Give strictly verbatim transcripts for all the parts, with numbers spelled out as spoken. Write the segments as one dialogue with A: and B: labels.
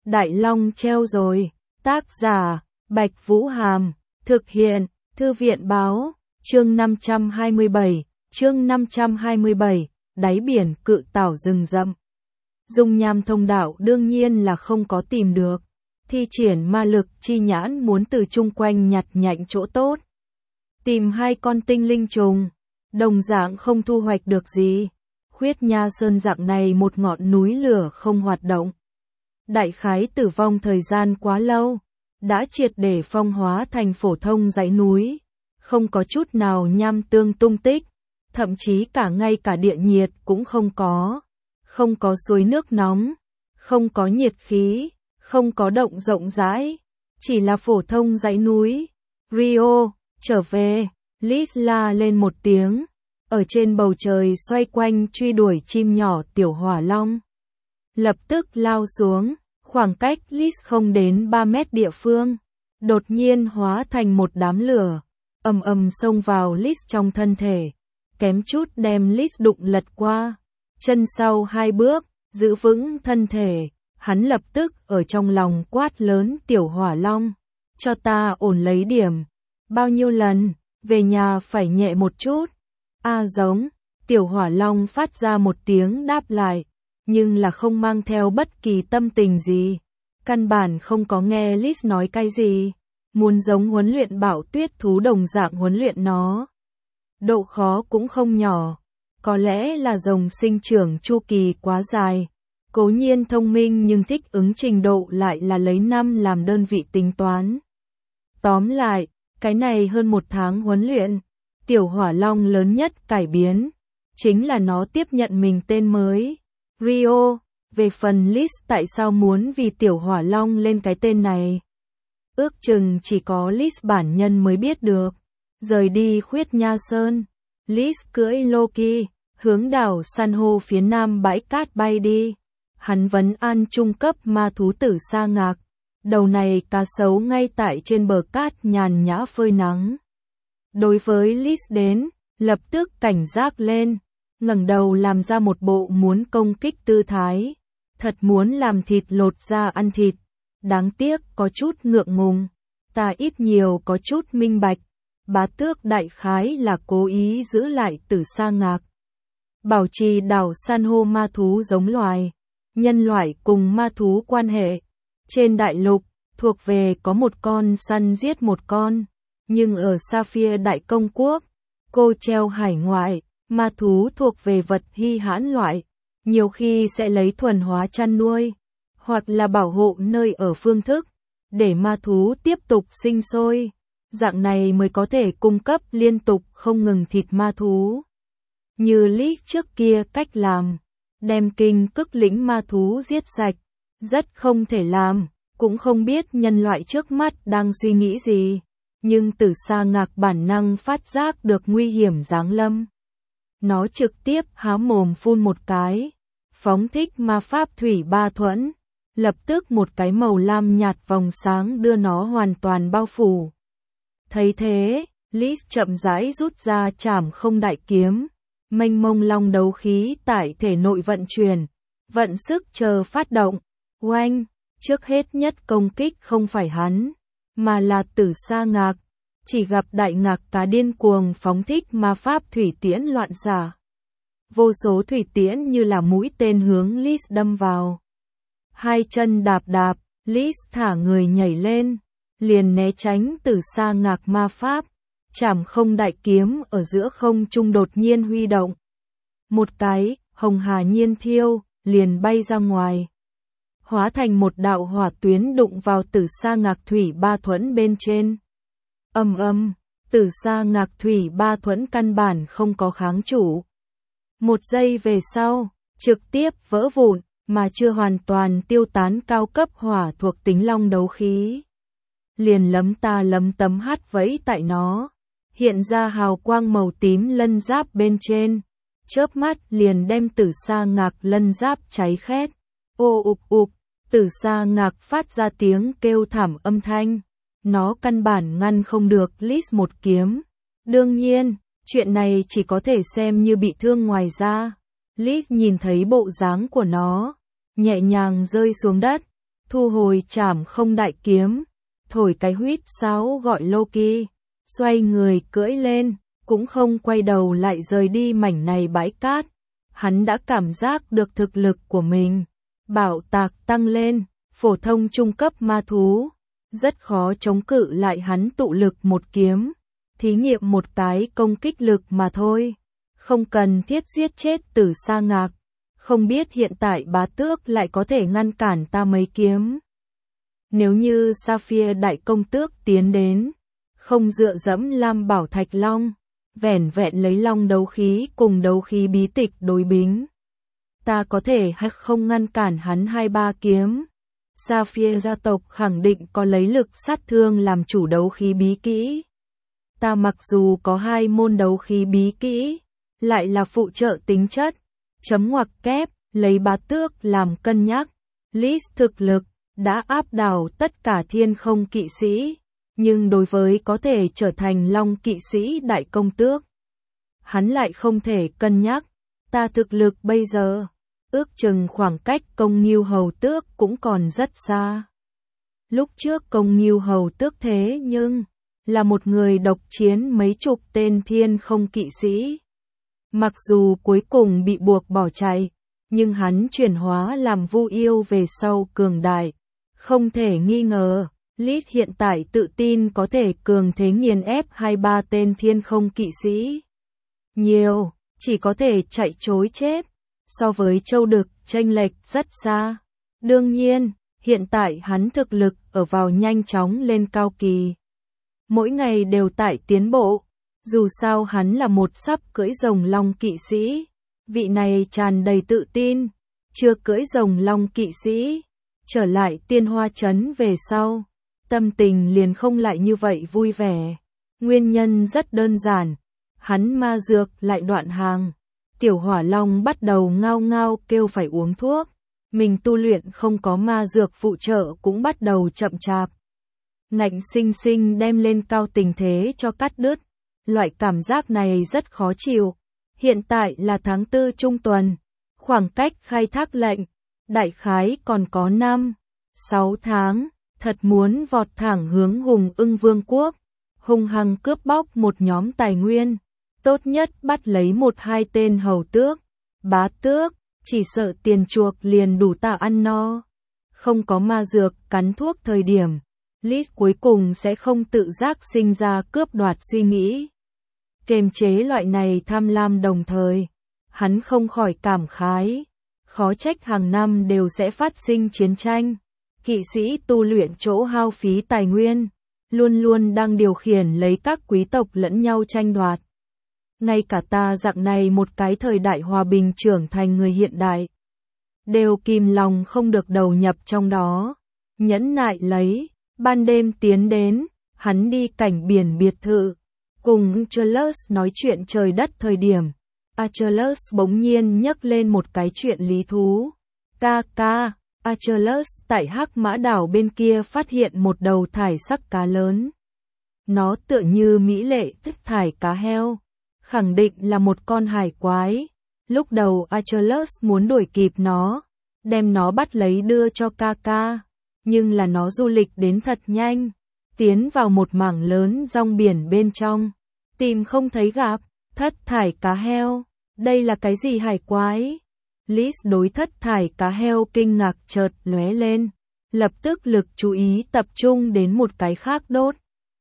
A: Đại Long treo rồi. Tác giả, Bạch Vũ Hàm. Thực hiện, Thư viện báo. Chương năm trăm hai mươi bảy. Chương năm trăm hai mươi bảy. Đáy biển cự tảo rừng rậm. Dung nham thông đạo đương nhiên là không có tìm được. Thi triển ma lực chi nhãn muốn từ chung quanh nhặt nhạnh chỗ tốt. Tìm hai con tinh linh trùng. Đồng dạng không thu hoạch được gì. Khuyết Nha Sơn dạng này một ngọn núi lửa không hoạt động. Đại khái tử vong thời gian quá lâu. Đã triệt để phong hóa thành phổ thông dãy núi. Không có chút nào nham tương tung tích. Thậm chí cả ngay cả địa nhiệt cũng không có. Không có suối nước nóng. Không có nhiệt khí. Không có động rộng rãi. Chỉ là phổ thông dãy núi. Rio, trở về. Liz la lên một tiếng. Ở trên bầu trời xoay quanh truy đuổi chim nhỏ tiểu hỏa long. Lập tức lao xuống. Khoảng cách Liz không đến ba mét địa phương. Đột nhiên hóa thành một đám lửa. Ầm ầm xông vào Liz trong thân thể. Kém chút đem Liz đụng lật qua. Chân sau hai bước. Giữ vững thân thể. Hắn lập tức ở trong lòng quát lớn tiểu hỏa long. Cho ta ổn lấy điểm. Bao nhiêu lần. Về nhà phải nhẹ một chút. A giống. Tiểu hỏa long phát ra một tiếng đáp lại. Nhưng là không mang theo bất kỳ tâm tình gì. Căn bản không có nghe Liz nói cái gì. Muốn giống huấn luyện bảo tuyết thú đồng dạng huấn luyện nó. Độ khó cũng không nhỏ. Có lẽ là rồng sinh trưởng chu kỳ quá dài. Cố nhiên thông minh nhưng thích ứng trình độ lại là lấy năm làm đơn vị tính toán. Tóm lại, cái này hơn một tháng huấn luyện. Tiểu hỏa long lớn nhất cải biến. Chính là nó tiếp nhận mình tên mới. Rio, về phần Liz tại sao muốn vì tiểu hỏa long lên cái tên này. Ước chừng chỉ có Liz bản nhân mới biết được. Rời đi Khuyết Nha Sơn. Liz cưỡi Loki, hướng đảo san hô phía nam bãi cát bay đi. Hắn vấn an trung cấp ma thú tử sa ngạc. Đầu này cá sấu ngay tại trên bờ cát nhàn nhã phơi nắng. Đối với Liz đến, lập tức cảnh giác lên. Ngẩng đầu làm ra một bộ muốn công kích tư thái. Thật muốn làm thịt lột ra ăn thịt. Đáng tiếc có chút ngượng ngùng. Ta ít nhiều có chút minh bạch. Bá tước đại khái là cố ý giữ lại tử sa ngạc. Bảo trì đảo san hô ma thú giống loài. Nhân loại cùng ma thú quan hệ. Trên đại lục, thuộc về có một con săn giết một con. Nhưng ở Sapphire Đại Công Quốc, cô treo hải ngoại, ma thú thuộc về vật hy hãn loại. Nhiều khi sẽ lấy thuần hóa chăn nuôi, hoặc là bảo hộ nơi ở phương thức, để ma thú tiếp tục sinh sôi. Dạng này mới có thể cung cấp liên tục không ngừng thịt ma thú. Như Lý trước kia cách làm, đem kinh cức lĩnh ma thú giết sạch, rất không thể làm, cũng không biết nhân loại trước mắt đang suy nghĩ gì. Nhưng tử sa ngạc bản năng phát giác được nguy hiểm giáng lâm. Nó trực tiếp há mồm phun một cái, phóng thích ma pháp thủy ba thuẫn, lập tức một cái màu lam nhạt vòng sáng đưa nó hoàn toàn bao phủ. Thấy thế, Liz chậm rãi rút ra trảm không đại kiếm, mênh mông long đấu khí tại thể nội vận chuyển, vận sức chờ phát động. Oanh, trước hết nhất công kích không phải hắn, mà là tử sa ngạc. Chỉ gặp đại ngạc cá điên cuồng phóng thích ma pháp thủy tiễn loạn xạ. Vô số thủy tiễn như là mũi tên hướng Liz đâm vào. Hai chân đạp đạp, Liz thả người nhảy lên, liền né tránh tử sa ngạc ma pháp. Trảm không đại kiếm ở giữa không trung đột nhiên huy động. Một cái, hồng hà nhiên thiêu, liền bay ra ngoài. Hóa thành một đạo hỏa tuyến đụng vào tử sa ngạc thủy ba thuẫn bên trên. Ầm ầm, tử sa ngạc thủy ba thuẫn căn bản không có kháng chủ. Một giây về sau, trực tiếp vỡ vụn, mà chưa hoàn toàn tiêu tán cao cấp hỏa thuộc tính long đấu khí. Liền lấm ta lấm tấm hát vẫy tại nó, hiện ra hào quang màu tím lân giáp bên trên, chớp mắt liền đem tử sa ngạc lân giáp cháy khét. Ô ục ục, tử sa ngạc phát ra tiếng kêu thảm âm thanh. Nó căn bản ngăn không được Liz một kiếm. Đương nhiên, chuyện này chỉ có thể xem như bị thương ngoài da. Liz nhìn thấy bộ dáng của nó, nhẹ nhàng rơi xuống đất, thu hồi trảm không đại kiếm, thổi cái huýt sáo gọi Loki, xoay người cưỡi lên, cũng không quay đầu lại rời đi mảnh này bãi cát. Hắn đã cảm giác được thực lực của mình, bảo tạc tăng lên, phổ thông trung cấp ma thú, rất khó chống cự lại hắn tụ lực một kiếm, thí nghiệm một cái công kích lực mà thôi, không cần thiết giết chết Tử Sa Ngạc, không biết hiện tại bá tước lại có thể ngăn cản ta mấy kiếm. Nếu như Sapphire đại công tước tiến đến, không dựa dẫm Lam Bảo Thạch Long, vẻn vẹn lấy long đấu khí cùng đấu khí bí tịch đối bính, ta có thể hay không ngăn cản hắn hai ba kiếm. Sapphire gia tộc khẳng định có lấy lực sát thương làm chủ đấu khí bí kỹ. Ta mặc dù có hai môn đấu khí bí kỹ, lại là phụ trợ tính chất, chấm ngoặc kép, lấy bá tước làm cân nhắc. List thực lực đã áp đảo tất cả thiên không kỵ sĩ, nhưng đối với có thể trở thành long kỵ sĩ đại công tước, hắn lại không thể cân nhắc. Ta thực lực bây giờ, ước chừng khoảng cách Công Ngưu Hầu Tước cũng còn rất xa. Lúc trước Công Ngưu Hầu Tước thế nhưng là một người độc chiến mấy chục tên thiên không kỵ sĩ. Mặc dù cuối cùng bị buộc bỏ chạy, nhưng hắn chuyển hóa làm Vu Yêu về sau cường đại, không thể nghi ngờ. Lít hiện tại tự tin có thể cường thế nghiền ép hai ba tên thiên không kỵ sĩ. Nhiều, chỉ có thể chạy trối chết, so với Châu Đực chênh lệch rất xa. Đương nhiên, hiện tại hắn thực lực ở vào nhanh chóng lên cao kỳ. Mỗi ngày đều tại tiến bộ, dù sao hắn là một sắp cưỡi rồng long kỵ sĩ. Vị này tràn đầy tự tin, chưa cưỡi rồng long kỵ sĩ, trở lại Tiên Hoa Trấn về sau, tâm tình liền không lại như vậy vui vẻ. Nguyên nhân rất đơn giản, hắn ma dược lại đoạn hàng. Tiểu Hỏa Long bắt đầu ngao ngao kêu phải uống thuốc, mình tu luyện không có ma dược phụ trợ cũng bắt đầu chậm chạp. Ngạnh sinh sinh đem lên cao tình thế cho cắt đứt, loại cảm giác này rất khó chịu. Hiện tại là tháng tư trung tuần, khoảng cách khai thác lệnh, đại khái còn có năm, sáu tháng, thật muốn vọt thẳng hướng Hùng Ưng Vương quốc, hung hăng cướp bóc một nhóm tài nguyên, tốt nhất bắt lấy một hai tên hầu tước, bá tước, chỉ sợ tiền chuộc liền đủ ta ăn no. Không có ma dược cắn thuốc thời điểm, Liz cuối cùng sẽ không tự giác sinh ra cướp đoạt suy nghĩ. Kiềm chế loại này tham lam đồng thời, hắn không khỏi cảm khái, khó trách hàng năm đều sẽ phát sinh chiến tranh. Kỵ sĩ tu luyện chỗ hao phí tài nguyên, luôn luôn đang điều khiển lấy các quý tộc lẫn nhau tranh đoạt. Ngay cả ta dạng này một cái thời đại hòa bình trưởng thành người hiện đại, đều kìm lòng không được đầu nhập trong đó, nhẫn nại lấy. Ban đêm tiến đến, hắn đi cảnh biển biệt thự, cùng Achilles nói chuyện trời đất thời điểm, Achilles bỗng nhiên nhấc lên một cái chuyện lý thú. Ca ca, Achilles tại Hắc Mã đảo bên kia phát hiện một đầu thải sắc cá lớn. Nó tựa như mỹ lệ thức thải cá heo, khẳng định là một con hải quái. Lúc đầu Achilles muốn đuổi kịp nó, đem nó bắt lấy đưa cho ca ca, nhưng là nó du lịch đến thật nhanh, tiến vào một mảng lớn rong biển bên trong, tìm không thấy gặp, thất thải cá heo, đây là cái gì hải quái? Liz đối thất thải cá heo kinh ngạc chợt lóe lên, lập tức lực chú ý tập trung đến một cái khác đốt.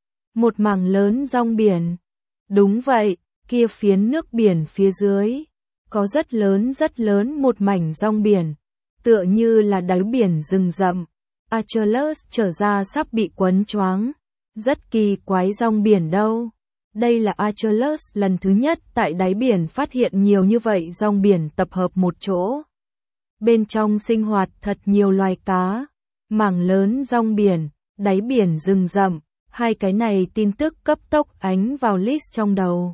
A: Một mảng lớn rong biển. Đúng vậy, kia phiến nước biển phía dưới, có rất lớn rất lớn một mảnh rong biển, tựa như là đáy biển rừng rậm. Achilles trở ra sắp bị quấn choáng, rất kỳ quái rong biển đâu. Đây là Achilles lần thứ nhất tại đáy biển phát hiện nhiều như vậy rong biển tập hợp một chỗ. Bên trong sinh hoạt thật nhiều loài cá, mảng lớn rong biển, đáy biển rừng rậm, hai cái này tin tức cấp tốc ánh vào list trong đầu.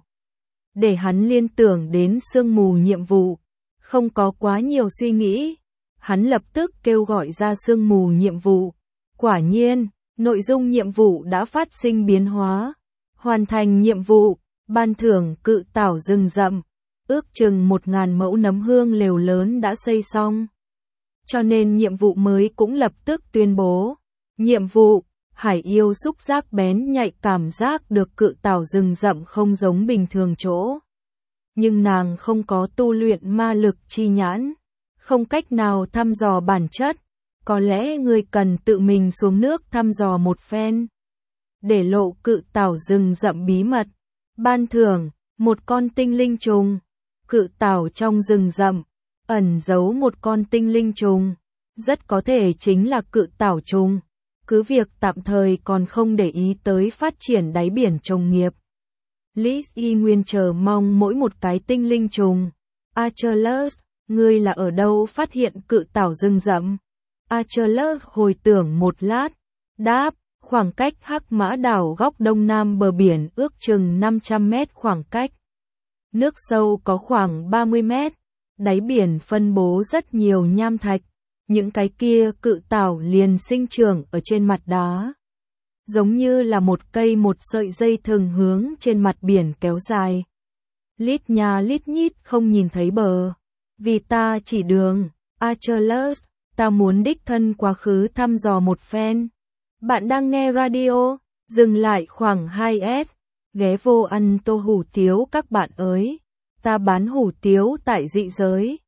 A: Để hắn liên tưởng đến sương mù nhiệm vụ, không có quá nhiều suy nghĩ. Hắn lập tức kêu gọi ra sương mù nhiệm vụ. Quả nhiên, nội dung nhiệm vụ đã phát sinh biến hóa. Hoàn thành nhiệm vụ, ban thưởng cự tảo rừng rậm, ước chừng một ngàn mẫu nấm hương lều lớn đã xây xong. cho nên nhiệm vụ mới cũng lập tức tuyên bố. Nhiệm vụ, hải yêu xúc giác bén nhạy cảm giác được cự tảo rừng rậm không giống bình thường chỗ. Nhưng nàng không có tu luyện ma lực chi nhãn, không cách nào thăm dò bản chất, có lẽ ngươi cần tự mình xuống nước thăm dò một phen. Để lộ cự tảo rừng rậm bí mật. Ban thưởng, một con tinh linh trùng. Cự tảo trong rừng rậm, ẩn giấu một con tinh linh trùng. Rất có thể chính là cự tảo trùng. Cứ việc tạm thời còn không để ý tới phát triển đáy biển trồng nghiệp. Liz y nguyên chờ mong mỗi một cái tinh linh trùng. Achilles, ngươi là ở đâu phát hiện cự tảo rừng rậm? Achilles hồi tưởng một lát, đáp, khoảng cách Hắc Mã đảo góc đông nam bờ biển ước chừng năm trăm mét khoảng cách. Nước sâu có khoảng ba mươi mét, đáy biển phân bố rất nhiều nham thạch, những cái kia cự tảo liền sinh trưởng ở trên mặt đá. Giống như là một cây một sợi dây thừng hướng trên mặt biển kéo dài. Lít nha lít nhít không nhìn thấy bờ. Vì ta chỉ đường, Achilles, ta muốn đích thân quá khứ thăm dò một phen. Bạn đang nghe radio, dừng lại khoảng hai S, ghé vô ăn tô hủ tiếu các bạn ơi. Ta bán hủ tiếu tại dị giới.